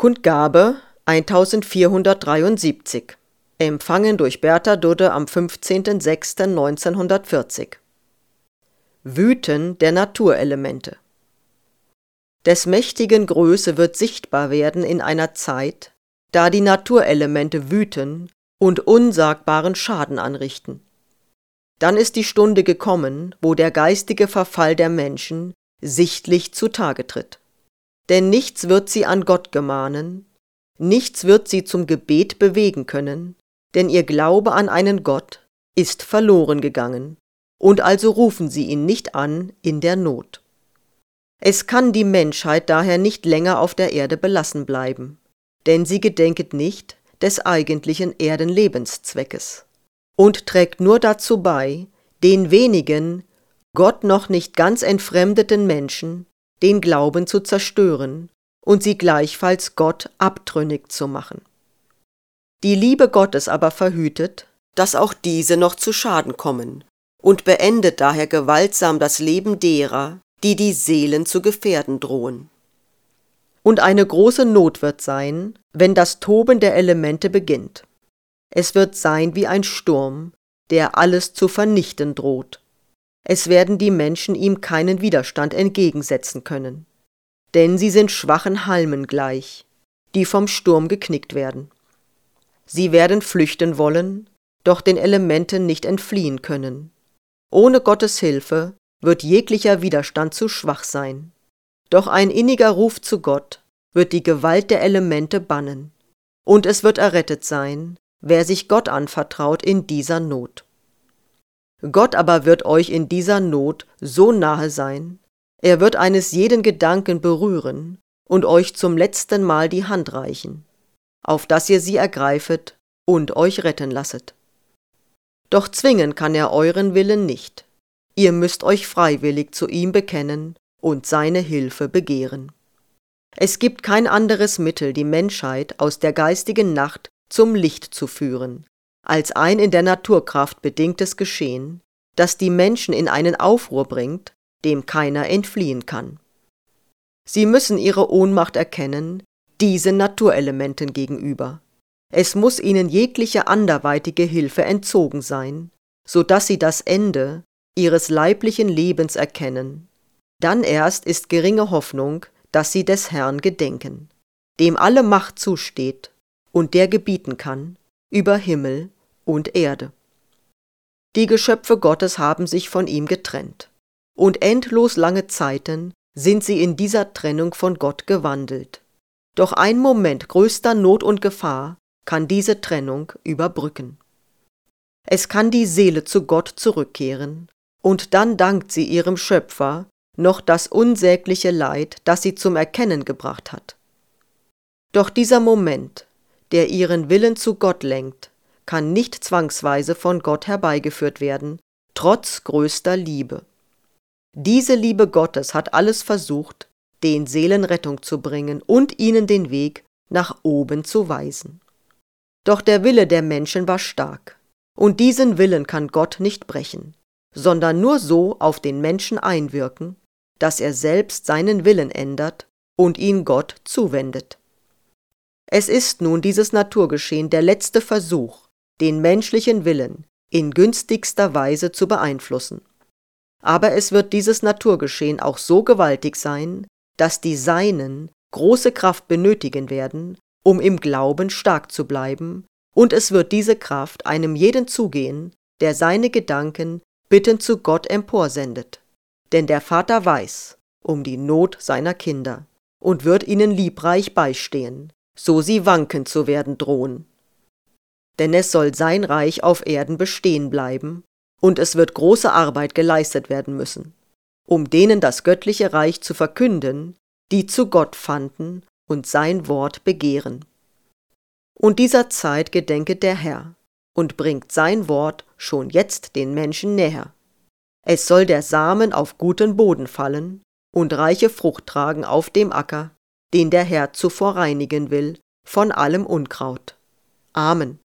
Kundgabe 1473. Empfangen durch Bertha Dudde am 15.06.1940. Wüten der Naturelemente. Des mächtigen Größe wird sichtbar werden in einer Zeit, da die Naturelemente wüten und unsagbaren Schaden anrichten. Dann ist die Stunde gekommen, wo der geistige Verfall der Menschen sichtlich zutage tritt. Denn nichts wird sie an Gott gemahnen, nichts wird sie zum Gebet bewegen können, denn ihr Glaube an einen Gott ist verloren gegangen, und also rufen sie ihn nicht an in der Not. Es kann die Menschheit daher nicht länger auf der Erde belassen bleiben, denn sie gedenket nicht des eigentlichen Erdenlebenszweckes und trägt nur dazu bei, den wenigen, Gott noch nicht ganz entfremdeten Menschen den Glauben zu zerstören und sie gleichfalls Gott abtrünnig zu machen. Die Liebe Gottes aber verhütet, dass auch diese noch zu Schaden kommen und beendet daher gewaltsam das Leben derer, die die Seelen zu gefährden drohen. Und eine große Not wird sein, wenn das Toben der Elemente beginnt. Es wird sein wie ein Sturm, der alles zu vernichten droht. Es werden die Menschen ihm keinen Widerstand entgegensetzen können, denn sie sind schwachen Halmen gleich, die vom Sturm geknickt werden. Sie werden flüchten wollen, doch den Elementen nicht entfliehen können. Ohne Gottes Hilfe wird jeglicher Widerstand zu schwach sein. Doch ein inniger Ruf zu Gott wird die Gewalt der Elemente bannen, und es wird errettet sein, wer sich Gott anvertraut in dieser Not. Gott aber wird euch in dieser Not so nahe sein, er wird eines jeden Gedanken berühren und euch zum letzten Mal die Hand reichen, auf dass ihr sie ergreifet und euch retten lasset. Doch zwingen kann er euren Willen nicht, ihr müsst euch freiwillig zu ihm bekennen und seine Hilfe begehren. Es gibt kein anderes Mittel, die Menschheit aus der geistigen Nacht zum Licht zu führen, als ein in der Naturkraft bedingtes Geschehen, das die Menschen in einen Aufruhr bringt, dem keiner entfliehen kann. Sie müssen ihre Ohnmacht erkennen, diesen Naturelementen gegenüber. Es muss ihnen jegliche anderweitige Hilfe entzogen sein, so dass sie das Ende ihres leiblichen Lebens erkennen. Dann erst ist geringe Hoffnung, dass sie des Herrn gedenken, dem alle Macht zusteht und der gebieten kann über Himmel und Erde. Die Geschöpfe Gottes haben sich von ihm getrennt, und endlos lange Zeiten sind sie in dieser Trennung von Gott gewandelt. Doch ein Moment größter Not und Gefahr kann diese Trennung überbrücken. Es kann die Seele zu Gott zurückkehren, und dann dankt sie ihrem Schöpfer noch das unsägliche Leid, das sie zum Erkennen gebracht hat. Doch dieser Moment, der ihren Willen zu Gott lenkt, kann nicht zwangsweise von Gott herbeigeführt werden, trotz größter Liebe. Diese Liebe Gottes hat alles versucht, den Seelen Rettung zu bringen und ihnen den Weg nach oben zu weisen. Doch der Wille der Menschen war stark, und diesen Willen kann Gott nicht brechen, sondern nur so auf den Menschen einwirken, dass er selbst seinen Willen ändert und ihn Gott zuwendet. Es ist nun dieses Naturgeschehen der letzte Versuch, den menschlichen Willen in günstigster Weise zu beeinflussen. Aber es wird dieses Naturgeschehen auch so gewaltig sein, dass die Seinen große Kraft benötigen werden, um im Glauben stark zu bleiben, und es wird diese Kraft einem jeden zugehen, der seine Gedanken bittend zu Gott emporsendet. Denn der Vater weiß um die Not seiner Kinder und wird ihnen liebreich beistehen, so sie wankend zu werden drohen. Denn es soll sein Reich auf Erden bestehen bleiben, und es wird große Arbeit geleistet werden müssen, um denen das göttliche Reich zu verkünden, die zu Gott fanden und sein Wort begehren. Und dieser Zeit gedenket der Herr und bringt sein Wort schon jetzt den Menschen näher. Es soll der Samen auf guten Boden fallen und reiche Frucht tragen auf dem Acker, den der Herr zuvor reinigen will von allem Unkraut. Amen.